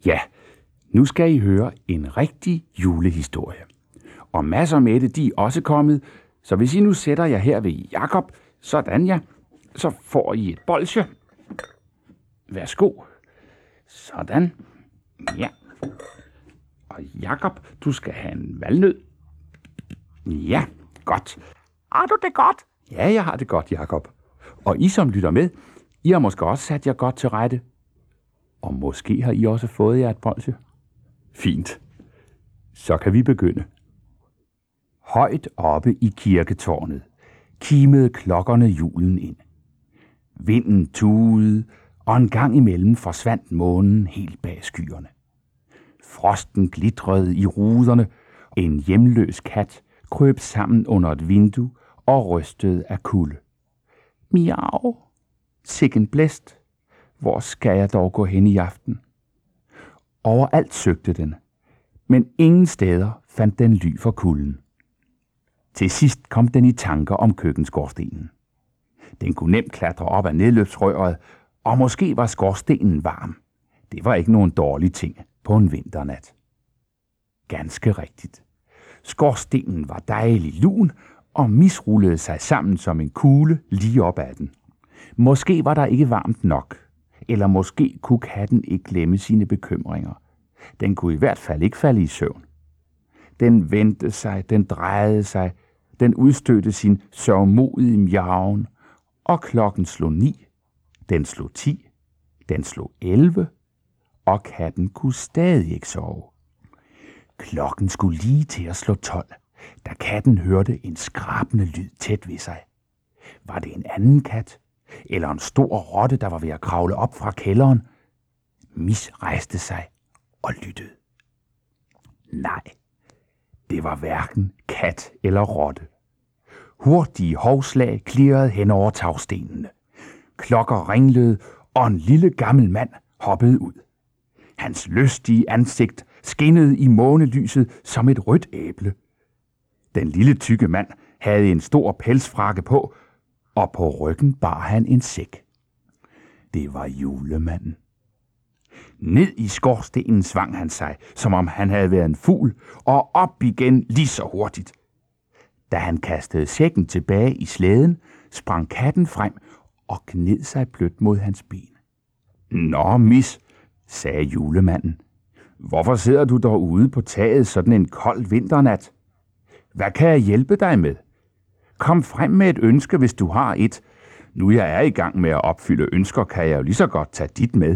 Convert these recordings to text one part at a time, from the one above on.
Ja, nu skal I høre en rigtig julehistorie. Og masser med det, de er også kommet, så hvis I nu sætter jer her ved Jakob, sådan ja, så får I et bolsje. Værsgo. Sådan. Ja. Og Jakob, du skal have en valnød. Ja, godt. Har du det godt? Ja, jeg har det godt, Jakob. Og I, som lytter med, I har måske også sat jer godt til rette. Og måske har I også fået jer et bolsje. Fint. Så kan vi begynde. Højt oppe i kirketårnet kimede klokkerne julen ind. Vinden tudede, og en gang imellem forsvandt månen helt bag skyerne. Frosten glitrede i ruderne. En hjemløs kat krøb sammen under et vindue og rystede af kulde. Miau, sikken blæst. Hvor skal jeg dog gå hen i aften? Overalt søgte den, men ingen steder fandt den ly for kulden. Til sidst kom den i tanker om køkkenskorstenen. Den kunne nemt klatre op ad nedløbsrøret, og måske var skorstenen varm. Det var ikke nogen dårlig ting på en vinternat. Ganske rigtigt. Skorstenen var dejlig lun og misrullede sig sammen som en kugle lige op ad den. Måske var der ikke varmt nok, eller måske kunne katten ikke glemme sine bekymringer. Den kunne i hvert fald ikke falde i søvn. Den vendte sig, den drejede sig, den udstødte sin sørgmodige miauen, og klokken slog 9, den slog 10, den slog 11, og katten kunne stadig ikke sove. Klokken skulle lige til at slå 12, da katten hørte en skrabende lyd tæt ved sig. Var det en anden kat? Eller en stor rotte, der var ved at kravle op fra kælderen? Mis rejste sig og lyttede. Nej, det var hverken kat eller rotte. Hurtige hovslag klirrede hen over tagstenene. Klokker ringlede, og en lille gammel mand hoppede ud. Hans lystige ansigt skinnede i månelyset som et rødt æble. Den lille tykke mand havde en stor pelsfrakke på, og på ryggen bar han en sæk. Det var julemanden. Ned i skorstenen svang han sig, som om han havde været en fugl, og op igen lige så hurtigt. Da han kastede sækken tilbage i slæden, sprang katten frem og gned sig blødt mod hans ben. Nå, mis, sagde julemanden. Hvorfor sidder du derude på taget sådan en kold vinternat? Hvad kan jeg hjælpe dig med? Kom frem med et ønske, hvis du har et. Nu jeg er i gang med at opfylde ønsker, kan jeg jo lige så godt tage dit med.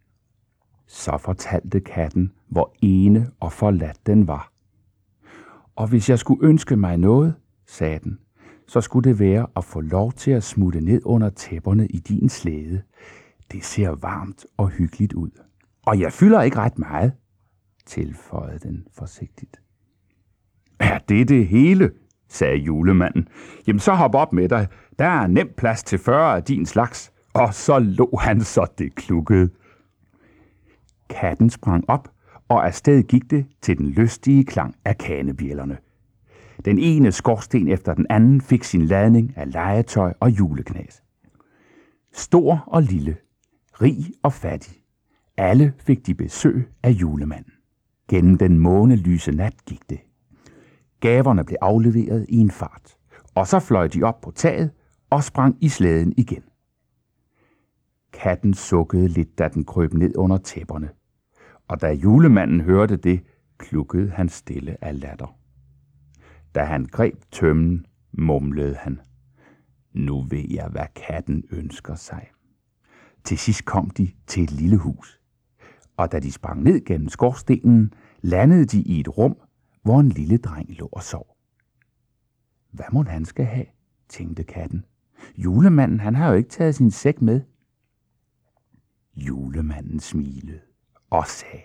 Så fortalte katten, hvor ene og forladt den var. Og hvis jeg skulle ønske mig noget, sagde den, så skulle det være at få lov til at smutte ned under tæpperne i din slæde. Det ser varmt og hyggeligt ud. Og jeg fylder ikke ret meget, tilføjede den forsigtigt. Er det det hele? Sagde julemanden. Jamen så hop op med dig. Der er nemt plads til 40 af din slags. Og så lå han, så det klukkede. Katten sprang op, og afsted gik det til den lystige klang af kanebjællerne. Den ene skorsten efter den anden fik sin ladning af legetøj og juleknas. Stor og lille, rig og fattig, alle fik de besøg af julemanden. Gennem den månelyse nat gik det. Gaverne blev afleveret i en fart, og så fløj de op på taget og sprang i slæden igen. Katten sukkede lidt, da den krøb ned under tæpperne, og da julemanden hørte det, klukkede han stille af latter. Da han greb tømmen, mumlede han. Nu ved jeg, hvad katten ønsker sig. Til sidst kom de til et lille hus, og da de sprang ned gennem skorstenen, landede de i et rum, hvor en lille dreng lå og sov. Hvad mon han skal have, tænkte katten. Julemanden, han har jo ikke taget sin sæk med. Julemanden smilede og sagde,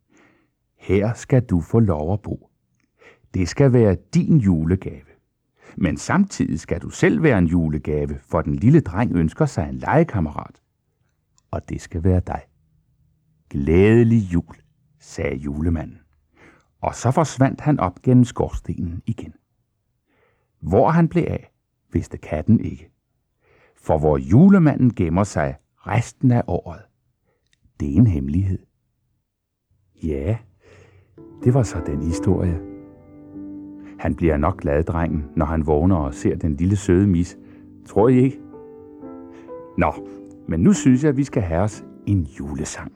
her skal du få lov at bo. Det skal være din julegave. Men samtidig skal du selv være en julegave, for den lille dreng ønsker sig en legekammerat. Og det skal være dig. Glædelig jul, sagde julemanden. Og så forsvandt han op gennem skorstenen igen. Hvor han blev af, vidste katten ikke. For hvor julemanden gemmer sig resten af året, det er en hemmelighed. Ja, det var så den historie. Han bliver nok glad, drengen, når han vågner og ser den lille søde mis. Tror I ikke? Nå, men nu synes jeg, at vi skal have os en julesang.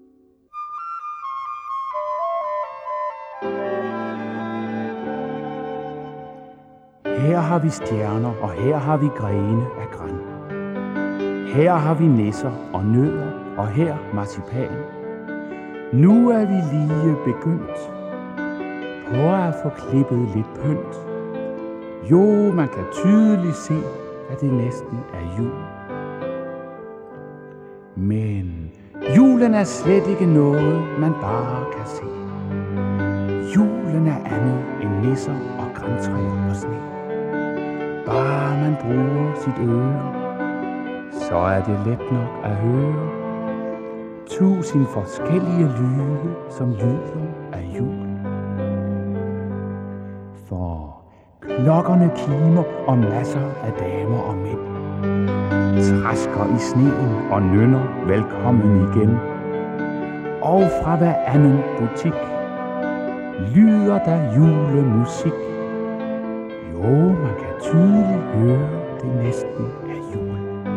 Her har vi stjerner, og her har vi grene af gran. Her har vi nisser og nødder, og her marcipan. Nu er vi lige begyndt på at få klippet lidt pynt. Jo, man kan tydeligt se, at det næsten er jul. Men julen er slet ikke noget, man bare kan se. Julen er andet end nisser og grantræer og sne. Bare man bruger sit øre, så er det let nok at høre 1000 forskellige lyde, som lyder af jul. For klokkerne kimer, og masser af damer og mænd trasker i sneen og nynner velkommen igen. Og fra hver anden butik lyder der julemusik. Jo, man kan tydeligt høre, det næsten er jul.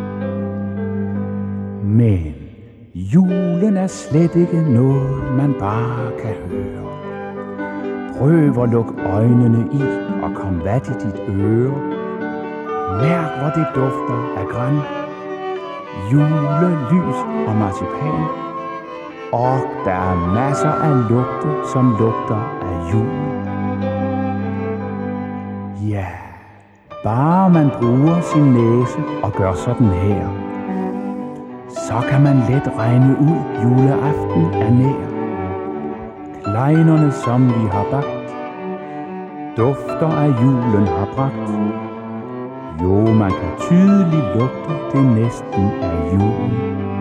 Men julen er slet ikke noget, man bare kan høre. Prøv at lukke øjnene i og kom vat i dit øre. Mærk, hvor det dufter af gran, julelys og marcipan. Og der er masser af lugte, som lugter af jul. Ja, bare man bruger sin næse og gør sådan her, så kan man let regne ud, juleaften er nær. Kleinerne, som vi har bagt, dufter af julen har bragt. Jo, man kan tydeligt lugte, det næsten er jul.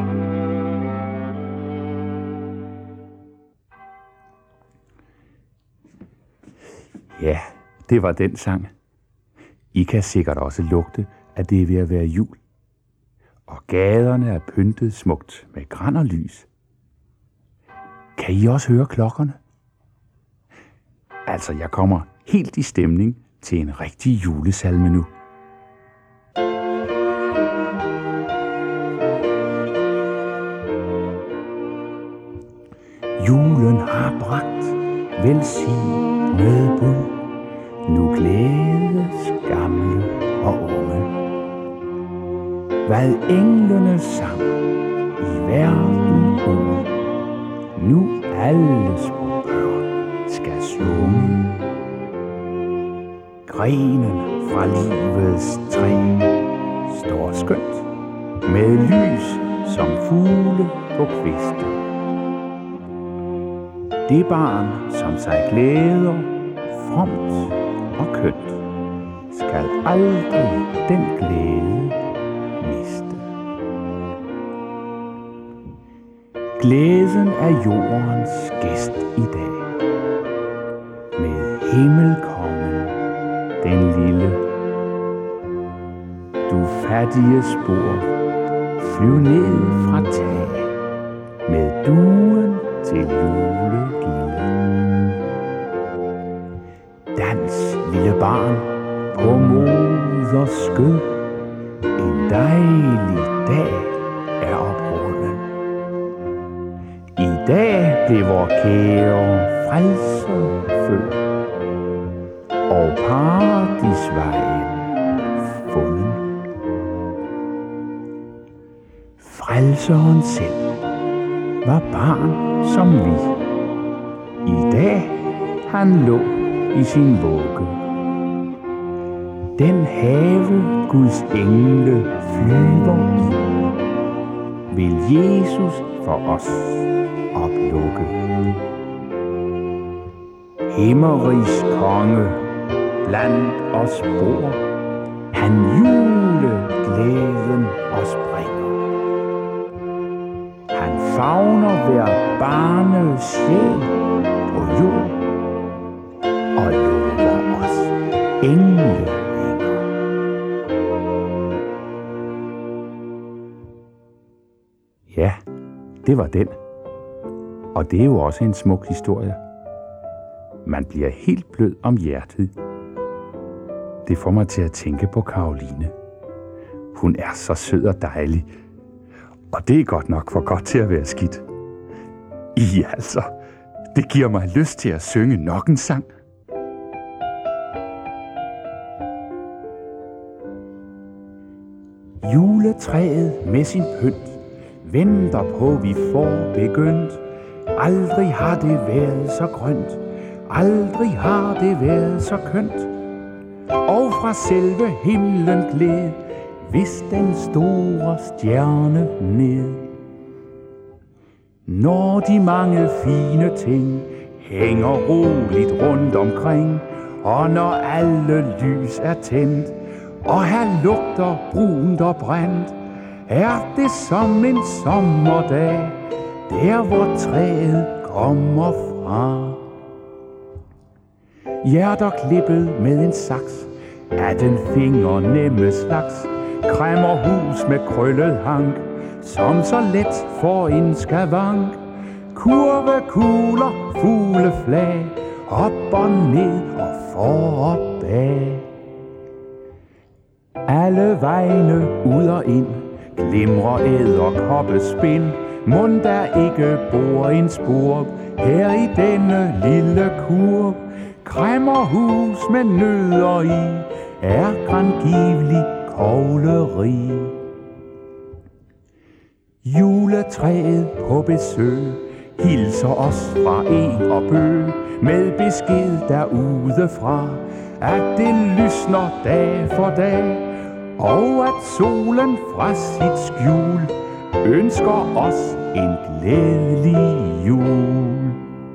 Ja, det var den sang. I kan sikkert også lugte, at det er ved at være jul. Og gaderne er pyntet smukt med gran og lys. Kan I også høre klokkerne? Altså, jeg kommer helt i stemning til en rigtig julesalme nu. Julen har bragt velsignet bud. Nu glædes gamle og unge. Hvad englene sang i verden ud, nu alle små børn skal synge. Grenen fra livets træ står skønt med lys som fugle på kvisten. Det barn, som sig glæder fromt og kønt, skal aldrig den glæde miste. Glæden er jordens gæst i dag, med himmelkongen den lille. Du fattige spor, flyv ned fra tag, med duen til julegilde. Dans, lille barn, på moders skød. En dejlig dag er oprunden. I dag blev vor kære frelser født, og paradisvejen funden. Frelseren selv var barn som vi. I dag han lå i sin vugge. Den have Guds engle flyver i, vil Jesus for os oplukke. Himmerigs konge blandt os bor, han juleglæden os bringer. Han favner hver barnets sjæl på jord, og lover os englevinger. Ja, det var den. Og det er jo også en smuk historie. Man bliver helt blød om hjertet. Det får mig til at tænke på Caroline. Hun er så sød og dejlig. Og det er godt nok for godt til at være skidt. Altså, det giver mig lyst til at synge nok en sang. Juletræet med sin pynt venter på, vi får begyndt. Aldrig har det været så grønt, aldrig har det været så kønt. Og fra selve himlen gled, hvis den store stjerne ned. Når de mange fine ting hænger roligt rundt omkring, og når alle lys er tændt, og her lugter brunt og brændt, er det som en sommerdag, der hvor træet kommer fra. Hjerter klippet med en saks, af den fingernemme slags, kræmmer hus med krøllet hank, som så let får en skavank. Kurvekugler, fugleflag, op og ned og for og bag. Alle vegne ud og ind, glimrer edderkoppespind. Mon der ikke bor en spurv her i denne lille kurv. Kræmmerhus med nødder i, er grangivelig kogleri. Juletræet på besøg hilser os fra Eg og Bø, med besked derudefra, at det lysner dag for dag, og at solen fra sit skjul ønsker os en glædelig jul.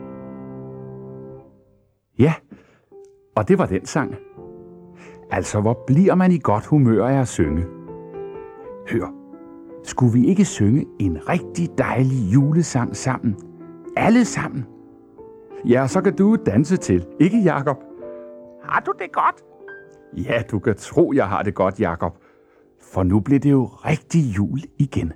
Ja, og det var den sang. Altså, hvor bliver man i godt humør af at synge? Hør, skulle vi ikke synge en rigtig dejlig julesang sammen? Alle sammen? Ja, så kan du danse til, ikke Jakob? Har du det godt? Ja, du kan tro, jeg har det godt, Jakob. For nu bliver det jo rigtig jul igen.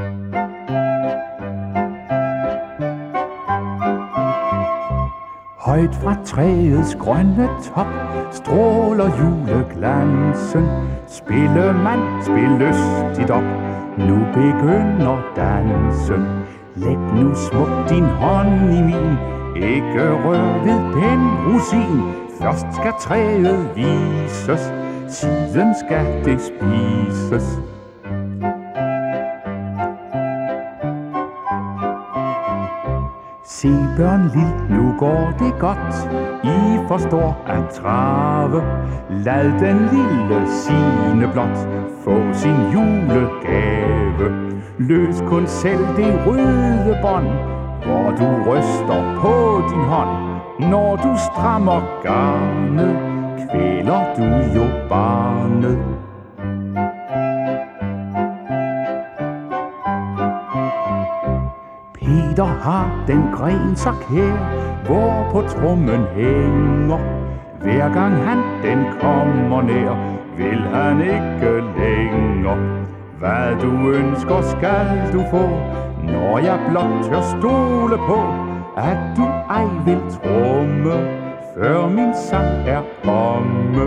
Højt fra træets grønne top stråler juleglansen. Spil lystigt op, nu begynder dansen. Læg nu smukt din hånd i min, ikke rør ved den rosin. Først skal træet vises, siden skal det spises. Se børn lille, nu går det godt, I forstår at trave. Lad den lille Signe blot få sin julegave. Løs kun selv det røde bånd, hvor du ryster på din hånd. Når du strammer garnet, kvæler du jo barnet. Peter har den gren så kær, hvor på trommen hænger. Hver gang han den kommer nær, vil han ikke længere. Hvad du ønsker skal du få, når jeg blot tør stole på, at du ej vil tromme, før min sang er omme.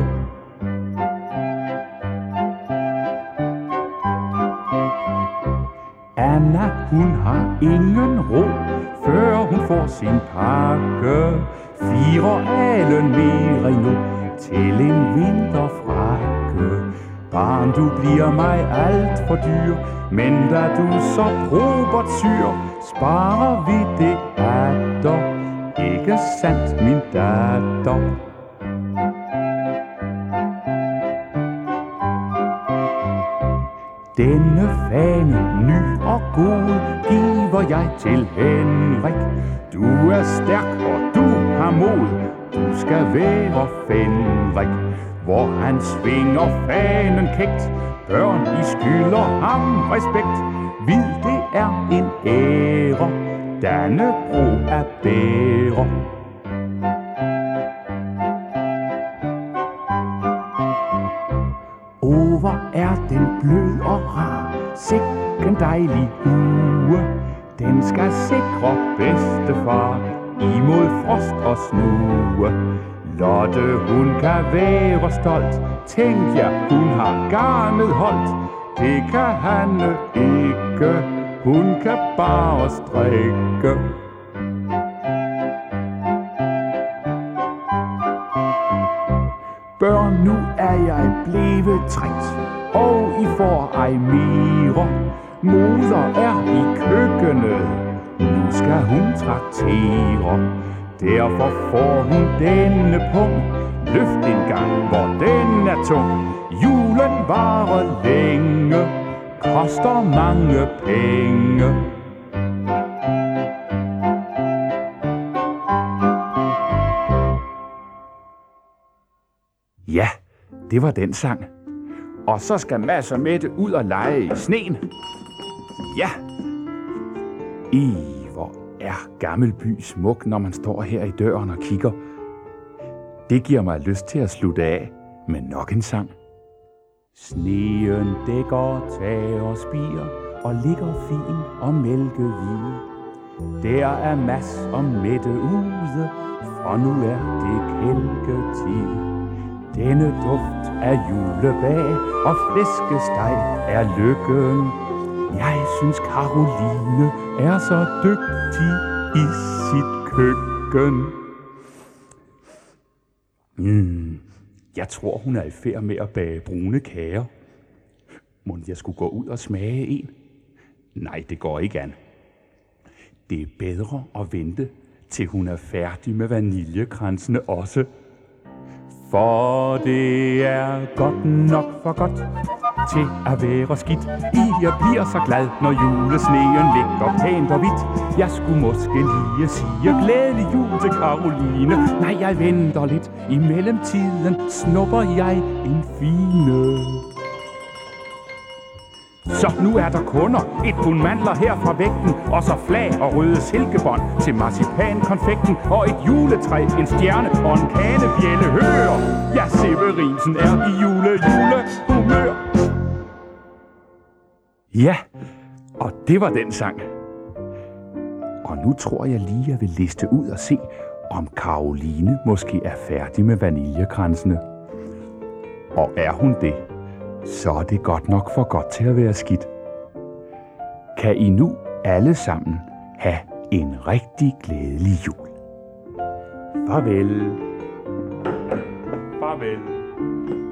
Anna, hun har ingen ro, før hun får sin pakke. Firer alen mere endnu til en vinterfrakke. Barn, du bliver mig alt for dyr, men da du så probert syr, sparer vi det atter. Ikke sandt, min datter? Denne fane, ny og god, giver jeg til Henrik. Du er stærk, og du har mod, du skal være Fenrik. Hvor han svinger fanen kægt, børn I skylder ham respekt. Vid det er en ære, Dannebrog er bære. Hvor er den blød og rar, sikken dejlig hue. Den skal sikre bedstefar imod frost og snue. Lotte, hun kan være stolt. Tænk jer, hun har garnet holdt. Det kan Hanne ikke. Hun kan bare strikke. Børn, nu er jeg blevet træt, og I får ej mere. Moder er i køkkenet, nu skal hun traktere. Derfor får hun denne pung, løft en gang, hvor den er tung. Julen varer længe, koster mange penge. Ja, det var den sang. Og så skal Mads og Mette ud og lege i sneen. Ja. Hvor er Gammelby smuk, når man står her i døren og kigger. Det giver mig lyst til at slutte af med nok en sang. Sneen dækker tag og spir og ligger fin og mælkehvid. Der er Mads og Mette ude, for nu er det kælketid. Denne duft af julebag og flæskesteg er lykken. Jeg synes Caroline er så dygtig i sit køkken. Jeg tror, hun er i færd med at bage brune kager. Mon jeg skulle gå ud og smage en? Nej, det går ikke an. Det er bedre at vente, til hun er færdig med vaniljekransene også. For det er godt nok for godt til at være skidt. Jeg bliver så glad, når julesneen ligger pænt og hvidt. Jeg skulle måske lige sige glædelig jul til Caroline. Nej, jeg venter lidt. I mellemtiden snupper jeg en fine. Så nu er der kunder, et pund mandler her fra vægten, og så flag og røde silkebånd til marcipankonfekten, og et juletræ, en stjerne og en kanebjælle. Hør! Ja, Severinsen er i julehumør. Ja, og det var den sang. Og nu tror jeg lige, jeg vil liste ud og se, om Caroline måske er færdig med vaniljekransene. Og er hun det, så er det godt nok for godt til at være skidt. Kan I nu alle sammen have en rigtig glædelig jul. Farvel. Farvel.